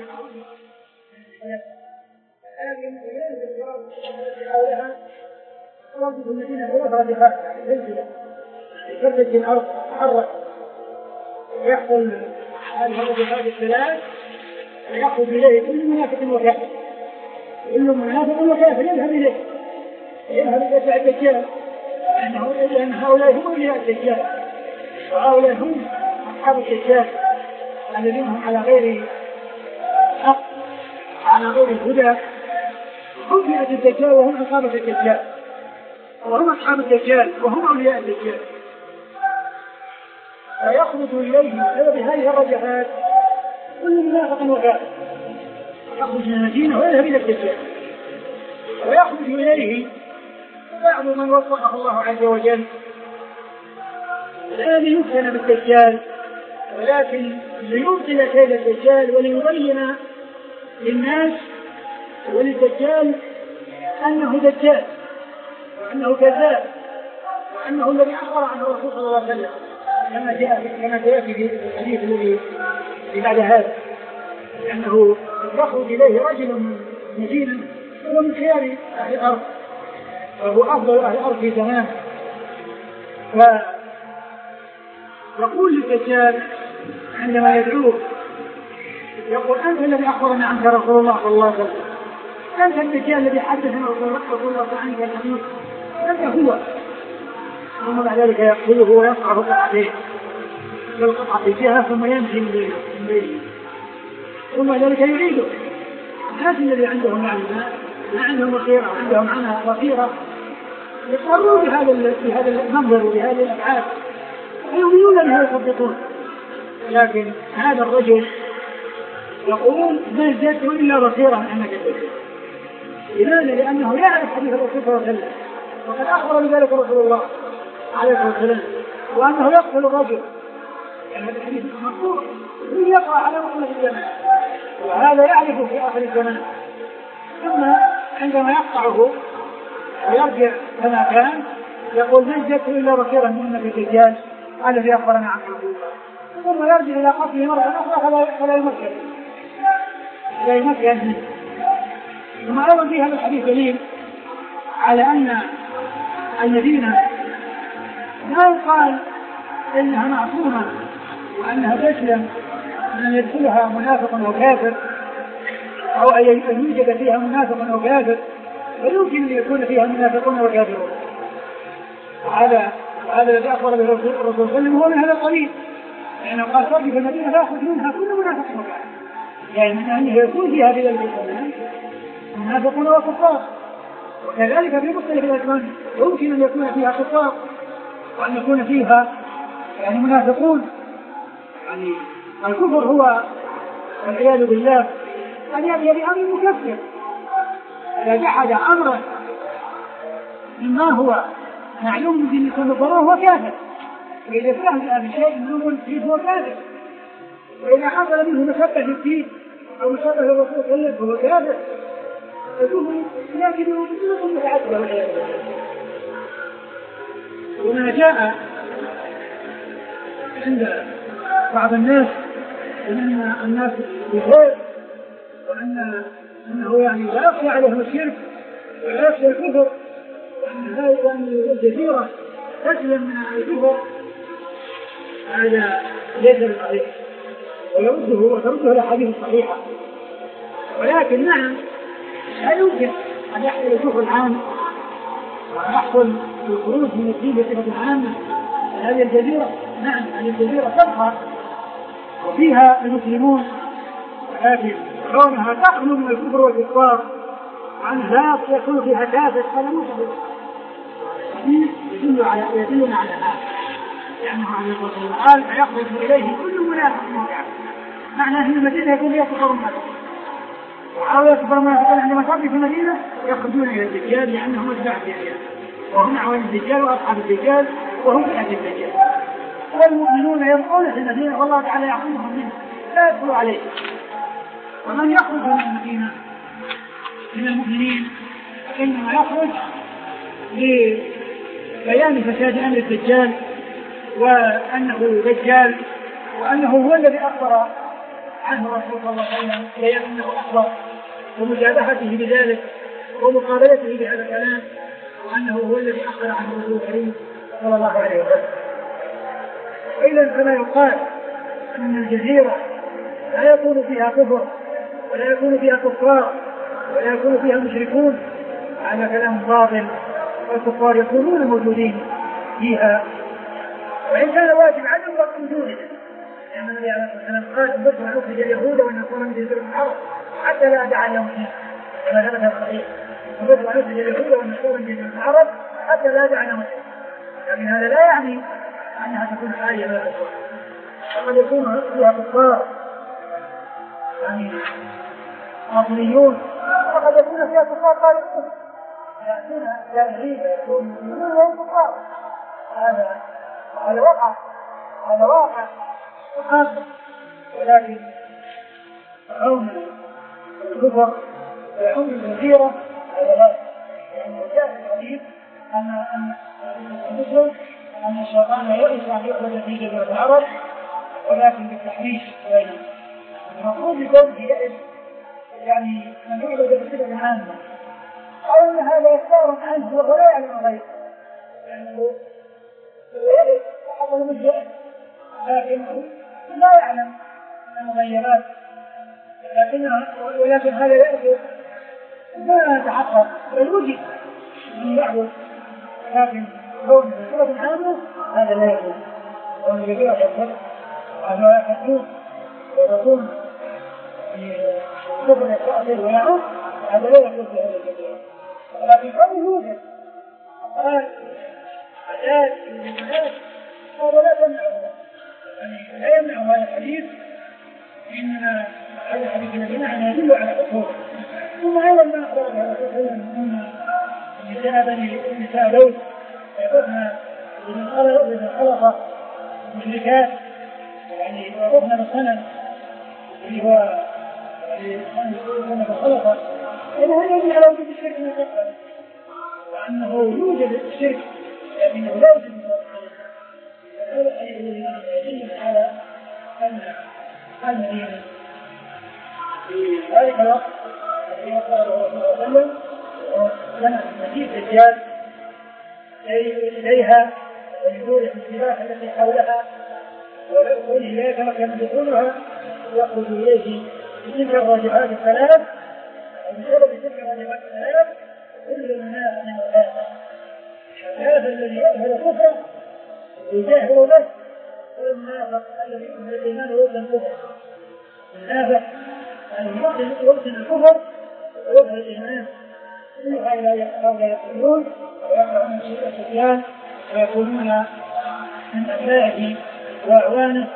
لكن ينزل بعض التي حولها رجل الذين غرفها بخارجها زلزلة يفرج الأرض تحرك ويحصل هذه هذه الثلاث ويأخذ إليه كل منافق وكافر كل منافق وكافر يذهب إليه يذهب إلى الدجال لأن هؤلاء هم أولياء الدجال وهؤلاء هم أصحاب الدجال الذين هم على غير حق على غير الهدى هم فئة الدجال وهم عصابة الدجال وهم أصحاب الدجال وهم أولياء الدجال فيخرج إليه بسبب هذه الرجفات كل منافق وكافر يخرج من المدينة ويذهب إلى الدجال ويخرج إليه بعض من وفقه الله عز وجل لا ليفتن بالدجال ولكن ليبطل كيد الدجال وليبين للناس وللدجال أنه دجال وأنه كذاب وأنه الذي أخبر عنه الرسول صلى الله عليه وسلم كما جاء كما سيأتي في الحديث الذي بعد هذا أنه يخرج إليه رجل مدينة هو من خيار أهل الأرض وهو أفضل أهل الأرض في زمانه فيقول للدجال عندما يدعوه يقول أنت الذي أخبرنا عنك رسول الله صلى الله عليه وسلم أنت الدجال الذي حدثنا رسول الله عنك الحديث أنت هو ثم بعد ذلك يقتله ويقطعه قطعتين يلقطع في جهة ثم يمشي من بينه ثم ذلك يعيده الناس الذي عندهم معلومات ما عندهم وخيرة وعندهم عنها وخيرة يقروا بهذا بهذا المنظر وبهذه الأفعال ويؤمنون بها ويصدقون لكن هذا الرجل يقول ما ازددت إلا بصيرا أنك تدرك لماذا؟ لأنه يعرف حديث الرسول صلى الله عليه وسلم وقد أخبر بذلك رسول الله عليه الصلاة والسلام وأنه يقتل الرجل يعني هذا الحديث مرفوع يقع على مخلص الزمان وهذا يعرف في آخر الزمان ثم عندما يقطعه ويرجع كما كان يقول ما ازددت إلا بصيرا أنك الدجال الذي أخبرنا عنه رسول الله ثم يرجع إلى قتله مرة أخرى فلا يمكن لا يمكن ثم أيضا في هذا الحديث دليل على أن الذين لا يقال إنها معصومة وأنها تسلم أن يدخلها منافق وكافر أو أن يوجد فيها منافق وكافر فيمكن أن يكون فيها منافقون وكافرون وهذا وهذا الذي أخبر به الرسول صلى الله عليه وسلم هو من هذا القبيل لأنه قال صدق في المدينة فأخذ منها كل منافق وكافر يعني من أنه يكون فيها في ذلك الزمان منافقون وكفار وكذلك في مختلف الأزمان يمكن أن يكون فيها كفار وأن يكون فيها يعني منافقون يعني الكفر هو والعياذ بالله أن يأتي بأمر مكفر إذا جحد أمرا مما هو معلوم من يكون الضرر هو كافر وإذا فهم بشيء منه فيه هو كافر وإذا حصل منه مشبه في الدين أو مشبه الرسول صلى الله عليه وسلم فهو كافر فالكفر لكنه مثل متعددة والعياذ بالله. وما جاء عند بعض الناس أن الناس بخير وأن أنه يعني لا يخفى عليهم الشرك ولا يخفى الكفر وأن هذه الجزيرة تسلم من الكفر هذا ليس بالصحيح ويرده وترده الأحاديث الصحيحة ولكن نعم لا يمكن أن يحصل الكفر العام وأن يحصل الخروج من الدين بصفة عامة هذه الجزيرة. نعم هذه الجزيرة تبقى وفيها المسلمون ولكن كونها تخلو من الكفر والكفار عن ذات يكون فيها كافر فلا مصدر يدل على يدلنا على هذا لأنه عليه الصلاة والسلام قال فيخرج إليه كل منافق وكافر معناه أن المدينة يكون فيها كفر منافق أو يكفر منافقون عندما تبقى في المدينة يخرجون إلى الدجال لأنهم أتباع الدجال وهم أعوان الدجال وأصحاب الدجال وهم في أهل الدجال والمؤمنون يبقون في المدينة والله تعالى يعصمهم منه لا يدخلوا عليه. ومن يخرج من المدينة من المؤمنين فإنما يخرج لبيان فساد أمر الدجال وأنه دجال، وأنه هو الذي أخبر عنه رسول الله صلى الله عليه وسلم بأن أنه أخبر، ومجابهته بذلك ومقابلته بهذا الكلام، وأنه هو الذي أخبر عنه رسول الكريم صلى الله عليه وسلم. وإذا فلا يقال أن الجزيرة لا يكون فيها كفر ولا يكون فيها كفار ولا يكون فيها مشركون، هذا كلام باطل، والكفار يكونون موجودين فيها، وإن كان واجب عليهم وقت وجودهم، لأن النبي عليه الصلاة والسلام قال: أمرت أن أخرج اليهود والنصارى من جزيرة العرب حتى لا أدع لهم شيء، كما ثبت الصحيح: أمرت أن أخرج اليهود والنصارى من جزيرة العرب حتى لا أدع لهم شيء. لكن هذا لا يعني أنها تكون آية من الكفار، وقد يكون فيها كفار يعني باطنيون، وقد يكون فيها كفار خالقون يأتون جاهلين يكونوا مسلمون وهم كفار. هذا هذا وقع هذا واقع وحاصل، ولكن عون الكفر وعون الجزيرة هذا لا، لأنه جاء في الحديث أن أن المسلم أن الشيطان يئس أن يخرج في جزيرة العرب ولكن بالتحريش بينهم. المفروض يكون في يئس يعني من يعبد بصفة عامة، أو أن هذا يختار عنه ولا يعلم غيره، لأنه يئس حتى من الجهل، لكنه لا يعلم المغيرات، لكنها ولكن هذا يأتي ما يتحقق الوجه من يعبد، لكن كون بصفة عامة هذا لا يكون. كون بصفة عامة هذا يكون ويكون في كفر التأثير ويعود، هذا لا يكون في هذا الجزيرة. لكن كون يوجد قال عداد الجهاد هذا لا تمنعه، يعني لا يمنع هذا الحديث، إنما هذا الحديث الذي معنا يدل على كفره. ثم أيضا ما أخبر هذا الكفر أن نساء بني نساء لوط يقفن إذا خلق مشركات، يعني يقفن بالصنم اللي هو الصنم الخلقة، إذا هذا يدل على وجود الشرك من الكفر، وأنه يوجد الشرك لكنه لا يوجد من هذا يدل على أن المدينة في ذلك الوقت الذي وصل له رسول الله صلى الله عليه وسلم كان مجيء الدجال إليها ويدور في السباحة التي حولها ويدخل إليها كما كان دخولها يخرج إليه بتلك الراجعات الثلاث، وبسبب تلك الراجعات الثلاث كل الناس من هذا هذا الذي يظهر كفره ويجاهر به، والنافق الذي يظهر الإيمان ويظهر الكفر. النافق الذي يظهر الكفر ويظهر الإيمان، كل هؤلاء يقولون ويقرؤون سورة سفيان ويكونون من أبنائه وأعوانه.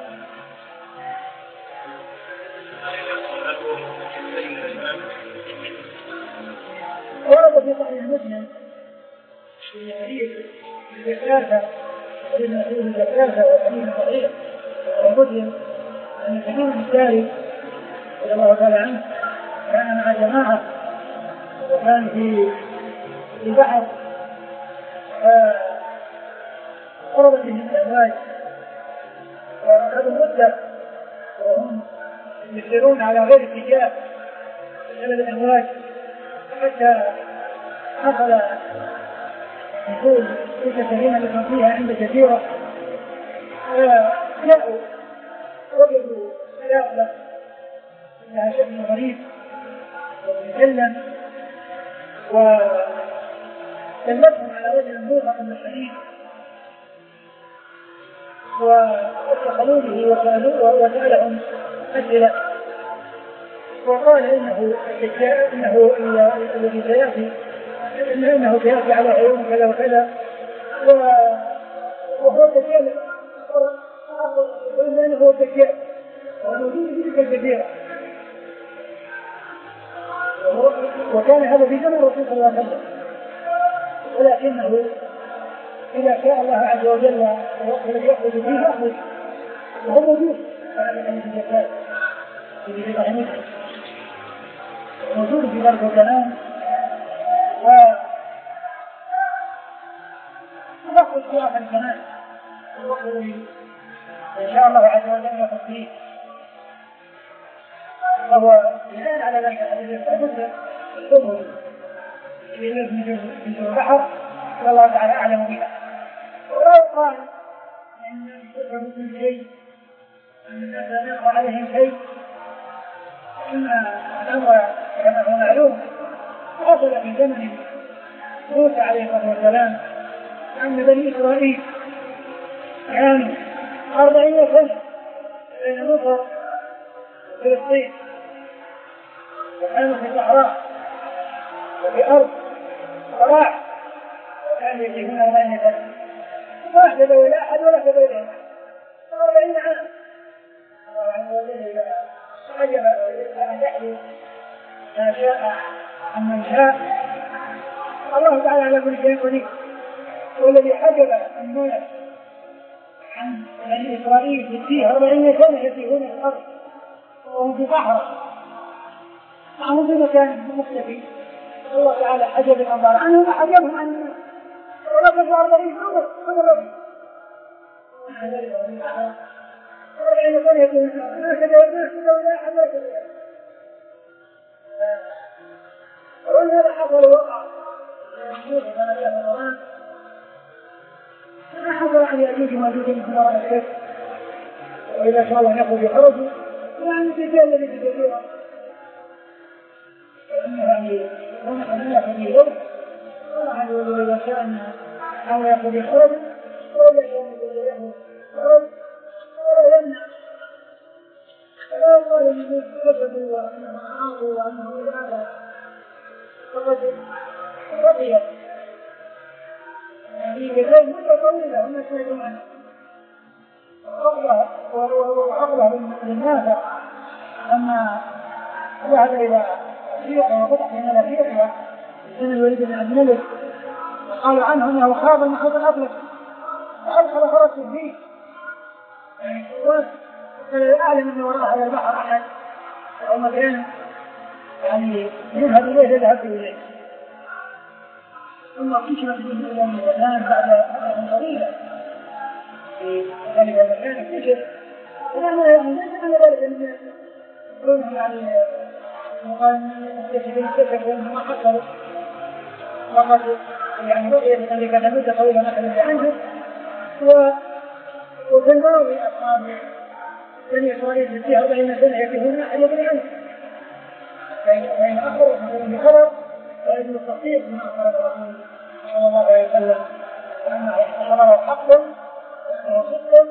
ورد في صحيح مسلم في حديث الزكاة وإن فيه الزكاة وحديث صحيح ومسلم أن تميم الداري رضي الله تعالى عنه كان مع جماعة وكان في في بحر فقربت بهم الأمواج وأخذوا مدة وهم يسيرون على غير اتجاه بسبب الأمواج، حتى حصل نزول تلك السفينة التي كان فيها عند جزيرة، فجاءوا وجدوا دابة لها شكل غريب ومسلم وسلمتهم على رجل موثق من الحديد واتصلوا به وسألهم أسئلة، وقال إنه إنه الذي سيأتي إنه سيأتي على عيون كذا وكذا، وهو الدجال، وإنه هو الدجال وموجود في تلك الجزيرة، وكان هذا في زمن الرسول صلى الله عليه وسلم، ولكنه إذا شاء الله عز وجل الوقت الذي يخرج فيه يخرج وهو موجود على حديث الزكاة في صحيح مسلم موجود في ذلك الكلام، ويخرج في آخر الكلام إن شاء الله عز وجل يأخذ فيه، فهو بناء على ذلك الحديث لابد الظهر من البحر والله تعالى أعلم بها. ولو قال إن الكفر من شيء أن الناس لا يقع عليهم شيء، إن الأمر كما هو معلوم حصل في زمن موسى عليه الصلاة والسلام أن بني إسرائيل كانوا أربعين سنة بين مصر وفلسطين، وكانوا في الصحراء وفي أرض صراع، وكانوا يجيبون أربعين سنة ما اهتدوا إلى أحد ولا اهتدوا إليه أربعين عام. عجب أن يحيي ما شاء عن من شاء، الله تعالى على كل شيء قدير. والذي حجب الناس عن بني إسرائيل فيه أربعين سنة يسيرون في الأرض وهم في صحراء معهم في مكان مختلف، الله تعالى حجب الأنظار عنهم وحجبهم عن الناس وركبوا أربعين سنة كل رجل أربعين سنة يسيرون ما كدوا إلى أحد ولا كدوا وإن هذا حصل وقع ما حصل عن يأجوج وماجوج من وراء الكهف، وإذا شاء الله يخرج يخرجوا يعني الدجال الذي في الجزيرة يعني هم يأخذ الغرب الله يقول إذا شاء أن يخرج يخرج وإذا شاء أن يخرج يخرج ولا يمنع فلا قال أنه كذبوا وأنه عاقوا وأنه لا فقد رضيت يعني كذلك مدة طويلة هم يشهدون عنه وأغلى للناس أما ذهب إلى أفريقيا وفتح من أفريقيا سنة الوليد بن عبد الملك قالوا عنه أنه خاض المحيط الأطلس فأدخل فرس فيه وكان أعلم أن وراء هذا البحر أحد أو مكان يعني يذهب إليه يذهب إليه ثم اكتشفت به إلى المكان بعد فترة طويلة في ذلك المكان اكتشف ونحن ليس على ذلك أن يكون يعني مكتشفين اكتشفوا ما حصلوا فقط يعني بقي في ذلك مدة طويلة مثلا عنده وفي الماضي أصحاب بني إسرائيل في أربعين سنة يكتبون أحد يدري عنه فإن أخبروا بخبر فإن التصديق من أخبر الرسول صلى الله عليه وسلم وأنه خبره حق وأنه صدق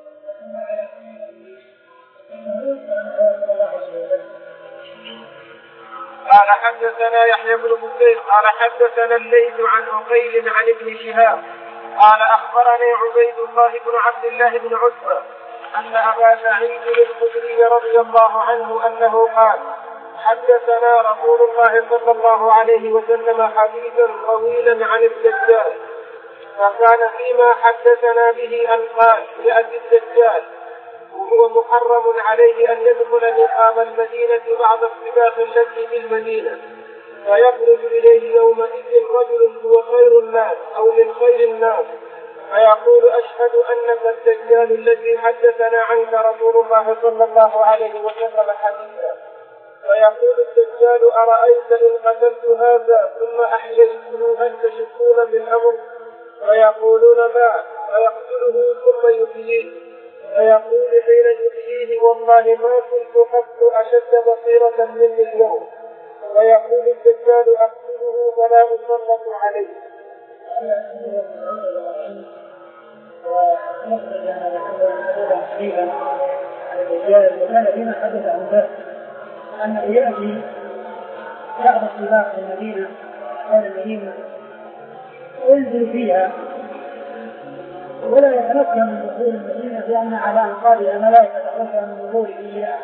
قال حدثنا يحيى بن بكير قال حدثنا الليث عن عقيل عن ابن شهاب قال أخبرني عبيد الله بن عبد الله بن عتبة أن أبا سعيد الخدري رضي الله عنه أنه قال حدثنا رسول الله صلى الله عليه وسلم حديثا طويلا عن الدجال فكان فيما حدثنا به أن قال يأتي الدجال وهو محرم عليه أن يدخل نقاب المدينة بعد السباق التي في المدينة فيخرج إليه يومئذ رجل هو خير الناس أو من خير الناس فيقول أشهد أنك الدجال الذي حدثنا عنك رسول الله صلى الله عليه وسلم حديثا فيقول الدجال أرأيت إن قتلت هذا ثم أحييته هل تشكون بالأمر فيقولون ما فيقتله ثم يحييه فيقول حين يحييه والله ما كنت قط أشد بصيرة مني اليوم فيقول الدجال أقتله فلا أسلط عليه. ونخرج أن نقول حديثا عن الدجال وكان فيما حدث عن ذلك أنه يأتي بعد السباق في المدينة حول المدينة وينزل فيها ولا يتمكن من دخول المدينة لأن على أنقاضها ملائكة تخرج من ظهور إياه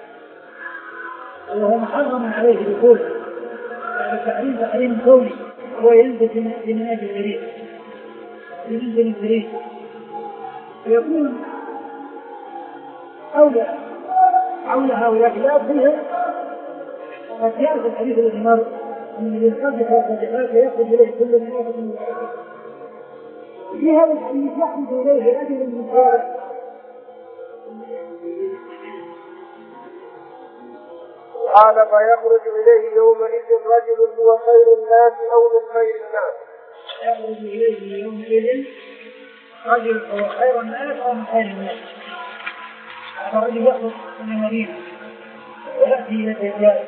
وهو محرم عليه دخوله التحريم تحريم كوني هو ينزل في مناجي الجريد ينزل الجريد ويكون حول حول هؤلاء الكلاب فيها قد يعرف الحديث الذي مر من القذف والقذفات يأخذ إليه كل من يأخذ من في هذا الحديث يحدث إليه رجل من قال قال فيخرج إليه يومئذ رجل هو خير الناس أو من خير الناس. يخرج إليه يومئذ رجل هو خير الناس أو من خير الناس. هذا الرجل يخرج من المدينة ويأتي إلى الدجال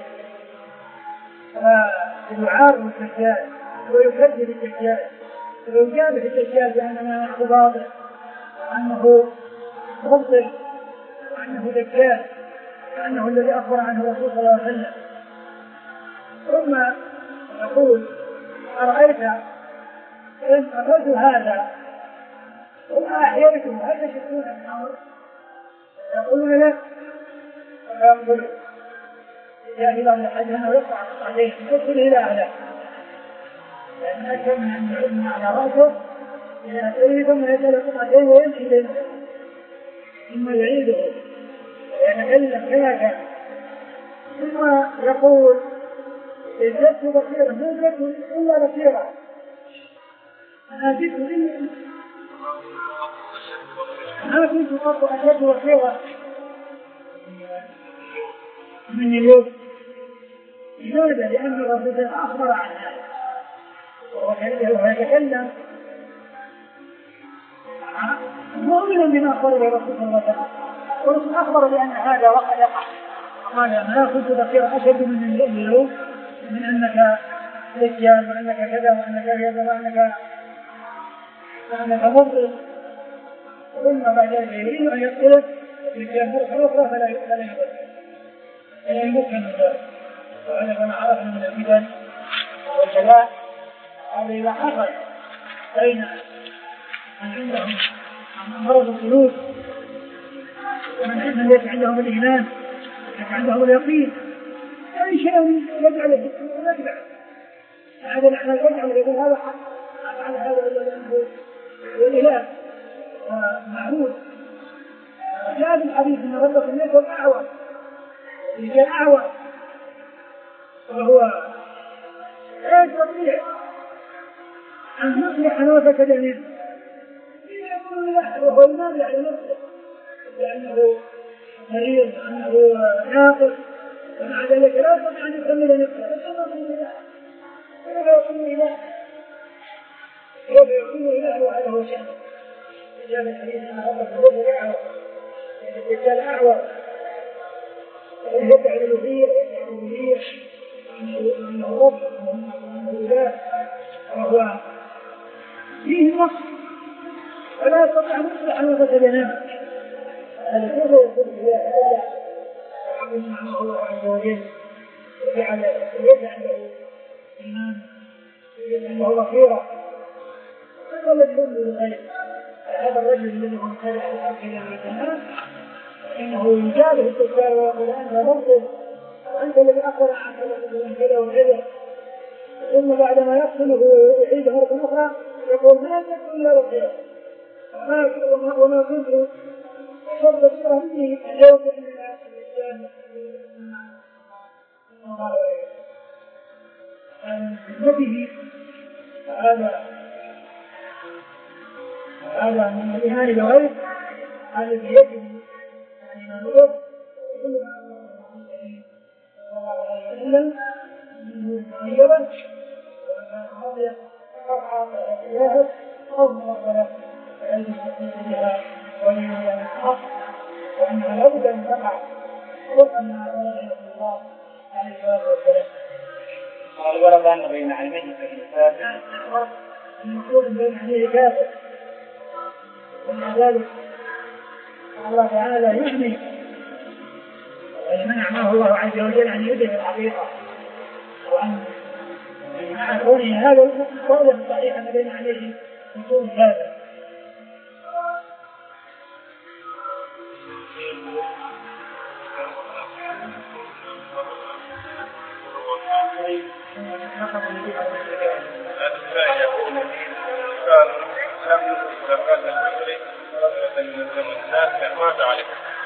فيعارض الدجال ويكذب الدجال ويجابه الدجال بأنه خباطه وأنه مبطل وأنه دجال وأنه الذي أخبر عنه الرسول صلى الله عليه وسلم. ثم يقول أرأيت إن أخذت هذا ثم أحييته هل تشكون الأمر؟ يقولون لا. فيقول يا إله الحج أنه يقع عليه يقول إلى أهله لأن أكثر من أن يعلم على رأسه إلى أسئله ثم يسأل قطعتين ويمشي إليه ثم يعيده ويتكلم كما كان ثم يقول ازددت بصيرا ما ازددت إلا بصيرا أنا زدت إلا ما كنت قط أشد بصيرا من اليوم. لماذا؟ لأن الرسول أخبر عن هذا وهو يتكلم مؤمنا بما أخبر به الرسول صلى الله عليه وسلم والرسول أخبر بأن هذا وقع يقع قال ما كنت بصيرا أشد من اليوم من أنك دجال وأنك كذا وأنك كذا وأنك وأنك مبطل. ثم بعد ذلك يريد أن يقتلك بالجهة أخرى فلا يقتل فلا يمكن ذلك. وهذا كما عرفنا من الفتن والبلاء هذا إذا حصل بين من عندهم مرض القلوب ومن عندهم ليس عندهم الإيمان ليس عندهم اليقين أي شيء يجعل يجعل هذا نحن يجعل يقول هذا حق على هذا الذي الإله معبود. جاء في الحديث أن ربكم ليس الأعور ليس الأعور وهو لا يستطيع أن يصلح نفسك جميعا يقول لا وهو ينادي على نفسه لأنه مريض وأنه ناقص ومع ذلك لا يستطيع أن يكمل نفسه كيف يكون إله كيف يكون إله وهذا هو شأنه. جاء في الحديث أن ربكم ليس الأعور ليس الأعور يدعي الألوهية ويدعي الألوهية أنه رب وأنه إله وهو فيه نص ولا يستطيع أن يصلح نفسه جنابه. هذا كيف يكون إله هذا وعلم عنه الله عز وجل وجعل يجعل له إيمان ويجعل له بصيرة فقال الحمد لله هذا الرجل الذي هو خالق الحق إلى الجنان إنه يجابه التجار ويقول أنت مبطل وأنت الذي أخبر عنك من كذا وكذا ثم بعدما يقتله ويعيد مرة أخرى يقول ما أنت إلا بصيرة وما كنت شر بصيرة مني جوت أن الإنسان نبيه هذا هذا من الإيمان بالغيب هذا يجب أن نقول كل ما وسلم من الجبل وهذا قطع إلهه أو مغفرة فعلم بها وليها الحق وأنها لابد أن تقع وأنها رضي الله عليه الصلاة والسلام. قال ورد أن بين عينيه كافر المفروض بين عينيه كافر ومع ذلك الله تعالى يحمي ولمن أعماه الله عز وجل أن يدرك الحقيقة وأن مع كونه هذا القول الصحيح أن بين عليه وجود كافر. ماذا عليك؟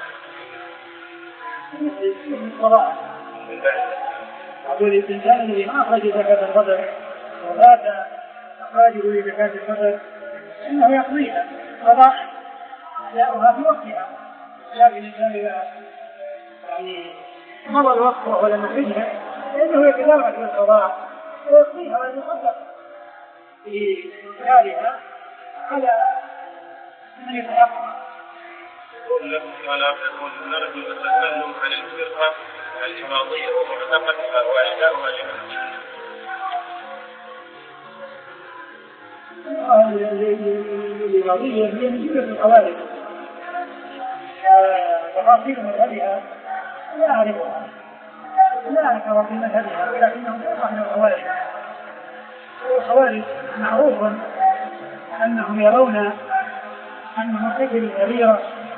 الصلاة أقول الإنسان الذي ما أخرج زكاة الفطر وفات أخراجه لزكاة الفطر إنه يقضيها قضاء أداؤها في وقتها، لكن إذا يعني مضى الوقت وهو لم يخرجها فإنه يتدرج في القضاء ويقضيها ويتصدق في مالها على من يتحقق. ونرجو التكلم عن الفرقة الإباضية ومعتقدها وإعداؤها لها. الإباضية هي من جملة الخوارج، تفاصيل مذهبها لا أعرفها، لا أعرف تفاصيل مذهبها، ولكنهم فرقة من الخوارج. الخوارج معروف أنهم يرون أن مرتكب الكبيرة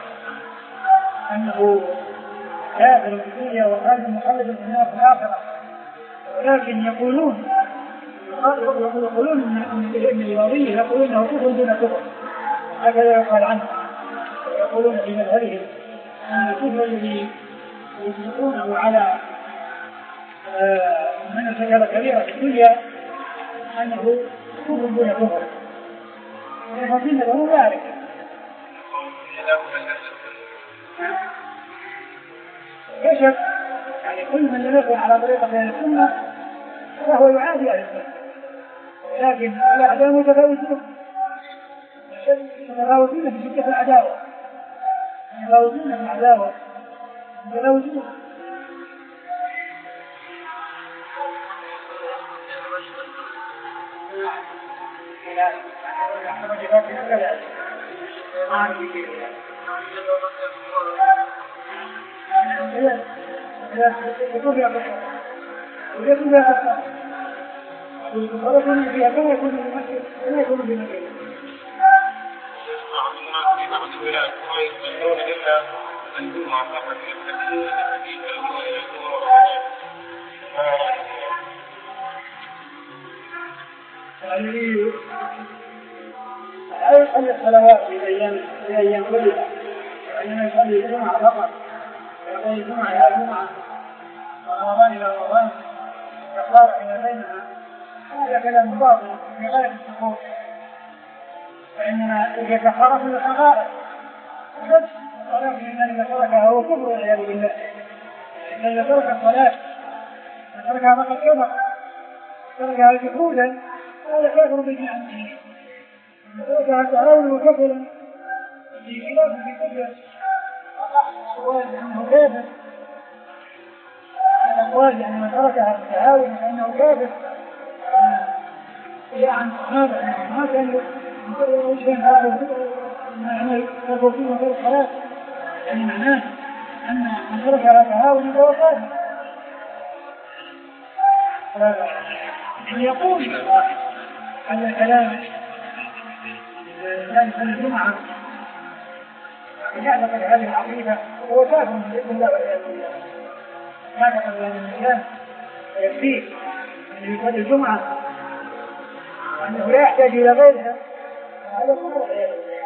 أنه كافر في الدنيا وخالد مخلد في النار في الآخرة، ولكن يقولون يقولون أن الإباضية يقولون أنه كفر دون كفر، هكذا يقال عنه. يقولون في مذهبهم أن الكفر الذي يطلقونه على من ارتكب كبيرة في الدنيا أنه كفر دون كفر، ويفضل له ذلك. كشف يعني كل من لم يكن على طريقة أهل السنة فهو يعادي أهل السنة، لكن الأعداء متفاوتون متفاوتون في شدة العداوة، متفاوتون في العداوة متفاوتون. يكون فيها قصة ويكون فيها قصة ويكون فيها كما يكون الممثل كما يكون بمكان. بعض الناس في بعض البلاد ما يصلون إلا الجمعة فقط يحتاجون لحديث الجمعة يعني لا يصلي الصلوات في أيام في أيام كلها، وإنما يصلي الجمعة فقط، يصلي الجمعة إلى جمعة ورمضان إلى رمضان يقارع إلى بينها. هذا كلام باطل في غاية السقوط، فإننا يتحرك من الصغائر بس، ولكن إذا تركها هو كفر والعياذ بالله. إذا ترك الصلاة تركها فقط كفر، تركها جحودا هذا كافر بالنعمة، تركها تعاون وكفرا في خلاف في كفر الأقوال أنه كافر. الأقوال أن من تركها تعاون فإنه كافر إلى عن صحابة ما كانوا يقولون شيئا كافر فيه غير الصلاة، يعني معناه أن من تركها تعاون فهو كافر. يقول هذا الكلام الإنسان في الجمعة يعتقد هذه العقيدة هو كافر بإذن الله والعياذ بالله. يعتقد أن الإنسان يكفيه أن يصلي الجمعة وأنه لا يحتاج إلى غيرها، هذا كفر والعياذ بالله.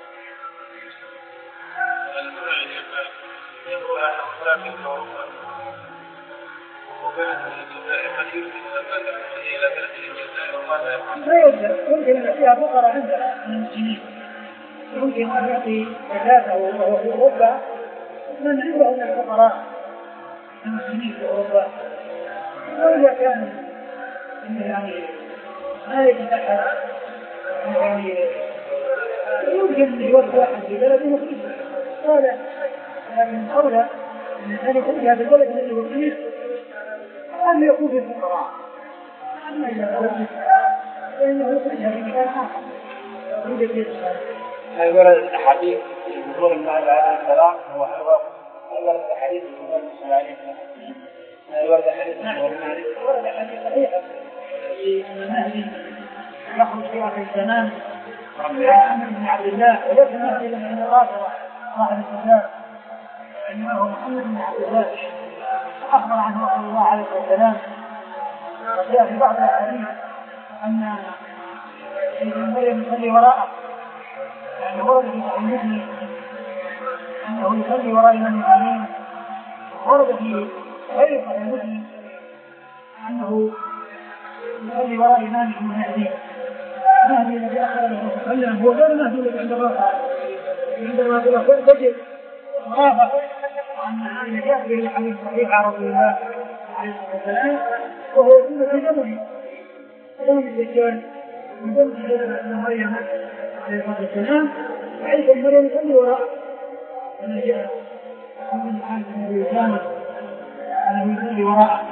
لا يوجد، يمكن أن فيها فقراء عندنا من المسلمين، يمكن أن يعطي زكاته وهو في أوروبا من عنده من الفقراء المسلمين في أوروبا، وإذا كان يعني ما يتنحى يعني يمكن أن يوجد واحد في بلده مخلص هذا، لكن أولى أن الإنسان يخرجها في البلد الذي هو فيه أن يكون في الفقراء، أما إذا كان فإنه يخرجها في مكان آخر يوجد فيه الصلاة. هل ورد الحديث في حضور النبي عليه السلام هو حرام؟ هل ورد الحديث في حضور النبي عليه السلام؟ هل ورد الحديث في حضور النبي؟ ورد الحديث صحيح في أن المهدي يخرج في آخر الزمان عن عمرو بن عبد الله، وليس المهدي من الرافضة صاحب الكتاب، إنه محمد بن عبد الله أخبر عنه رسول الله عليه السلام. وجاء في بعض الأحاديث أن سيدنا مريم يصلي وراءه، يعني ورد في صحيح مسلم أنه يصلي وراء المسلمين، ورد في غير صحيح مسلم أنه يصلي وراء إمامه المهدي. المهدي الذي أخر الرسول صلى الله عليه وسلم هو غير المهدي الذي عند الرافع. عندما تقول تجد رافع أن هذا جاء به الحديث الصحيح عن رسول الله عليه الصلاة والسلام وهو يقول في زمنه زمن الدجال من ضمن سيدنا مريم عليه الصلاة والسلام وعيسى بن مريم يصلي وراءه أنا جاء من حال النبي كامل أنه يصلي وراءه.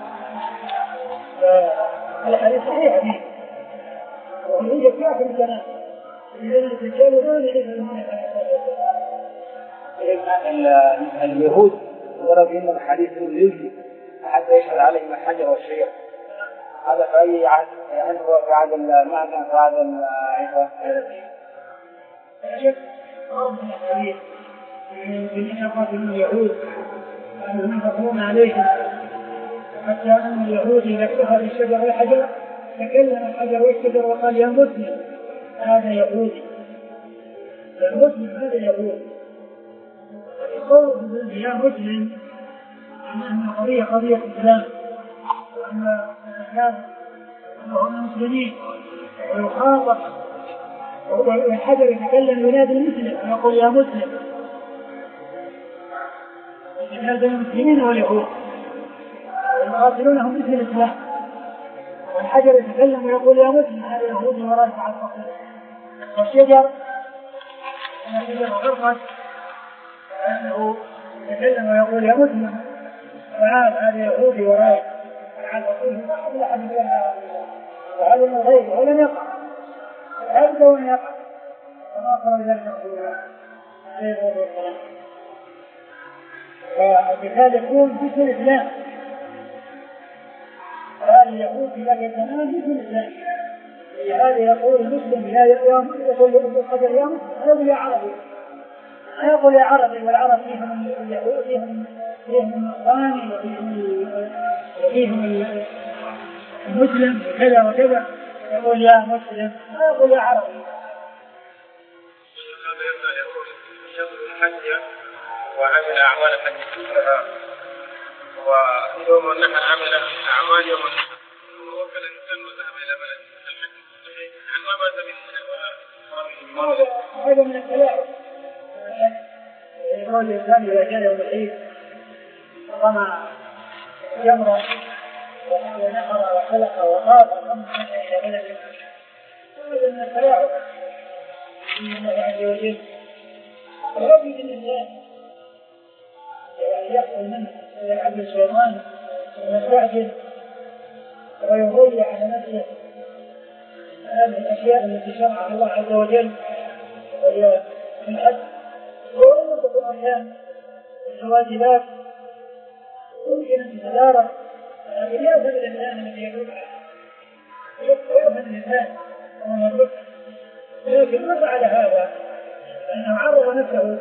فالحديث صحيح فيه وهي كافر الكلام إذا الدجال غير عيسى اليهود ورد إن الحديث يجي حتى يشهد عليهم الحجر والشيخ هذا في أي عهد يعني هو في عهد المهدي في عهد عيسى شوف أرض الحديث من شقاق اليهود أنهم ينفقون عليهم حتى أن اليهود إذا اتخذ الشجر والحجر تكلم الحجر والشجر وقال يا مسلم هذا يهودي يا مسلم هذا يهودي. قوله يا مسلم أن القضية قضية إسلام وأن الإسلام هم مسلمين ويخاطب والحجر يتكلم ينادي المسلم ويقول يا مسلم هذا المسلمين واليهود يقاتلونهم باسم الإسلام والحجر يتكلم ويقول يا مسلم هذا يهود وراء على الفقير والشجر الذي غرقت أنه يتكلم ويقول يا مسلم تعال هذا يهودي وراي تعال أقول ما قبل أحد من وعلى من غيره ولم يقع أبدا ولم يقع كما قال ذلك رسول الله عليه الصلاة والسلام. فبهذا يكون باسم الإسلام هذا اليهود لا يتنام باسم الإسلام لهذا يقول المسلم يقول القدر يا مسلم هذا يا عربي يقول يا عربي والعرب فيهم اليهود فيهم فيهم النصراني وفيهم المسلم وكذا وكذا يقول يا مسلم ما يقول يا عربي. هذا يبدأ يقول شغل الحج وعمل أعمال الحج كلها ويوم النحر عمل أعمال يوم النحر ووكل الإنسان وذهب إلى بلد الحج عن ما مات منه هذا من التلاعب. يقول الإنسان إذا كان يوم العيد رمى جمرة ونحر وحلق وطاف ثم إلى بلده هذا من التلاعب من الله عز وجل. ورب الإنسان يأخذ منه ويلعب الشيطان ويستعجل ويضيع على نفسه هذه الأشياء التي شرعها الله عز وجل وهي الحج وأمة الأحيان الواجبات يمكن أن تتدارك لكن يأخذ الإنسان الذي يقول يأخذ الإنسان ومن لكن ما فعل هذا لأنه عرض نفسه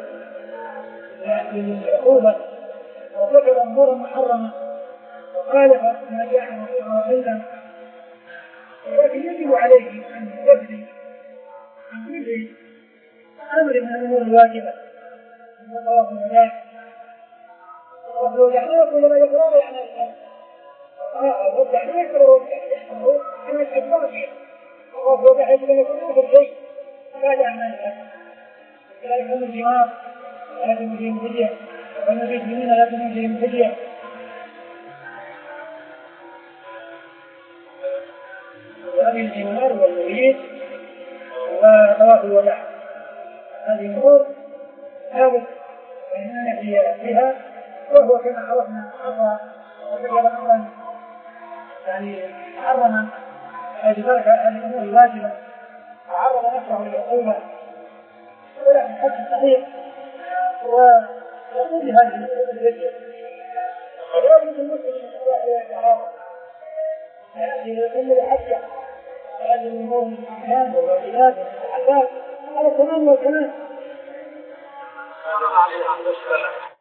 للعقوبة وفكر أمورا محرمة وخالف ما جاء عن رسول الله صلى الله عليه وسلم ولكن يجب عليه أن يستفدي عن كل أمر من الأمور الواجبة من طواف الوداع والتحقيق لما يقرر يعني والتحقيق يحصل أن الحجار فيه طواف الوداع يجب أن يكون آخر شيء بعد أعمال الحج لا يكون الجمار لا يكون فيهم فدية والنبي سنين لا يكون فيهم فدية. هذه الجمار والمريد وطواف الوداع هذه الأمور ثابت أننا نحيي بها وهو كما عرفنا حرى وذكر أمرا يعني حرما أجبارك هذه الأمور الواجبة وعرض نفسه للعقوبة ولكن حج صحيح ويقول هذه الفدية ولا يمكن المسلم أن يصلح إلى الحرام يعني يقول الحج هذه الأمور الإسلام والواجبات والحاجات على التمام والكمال.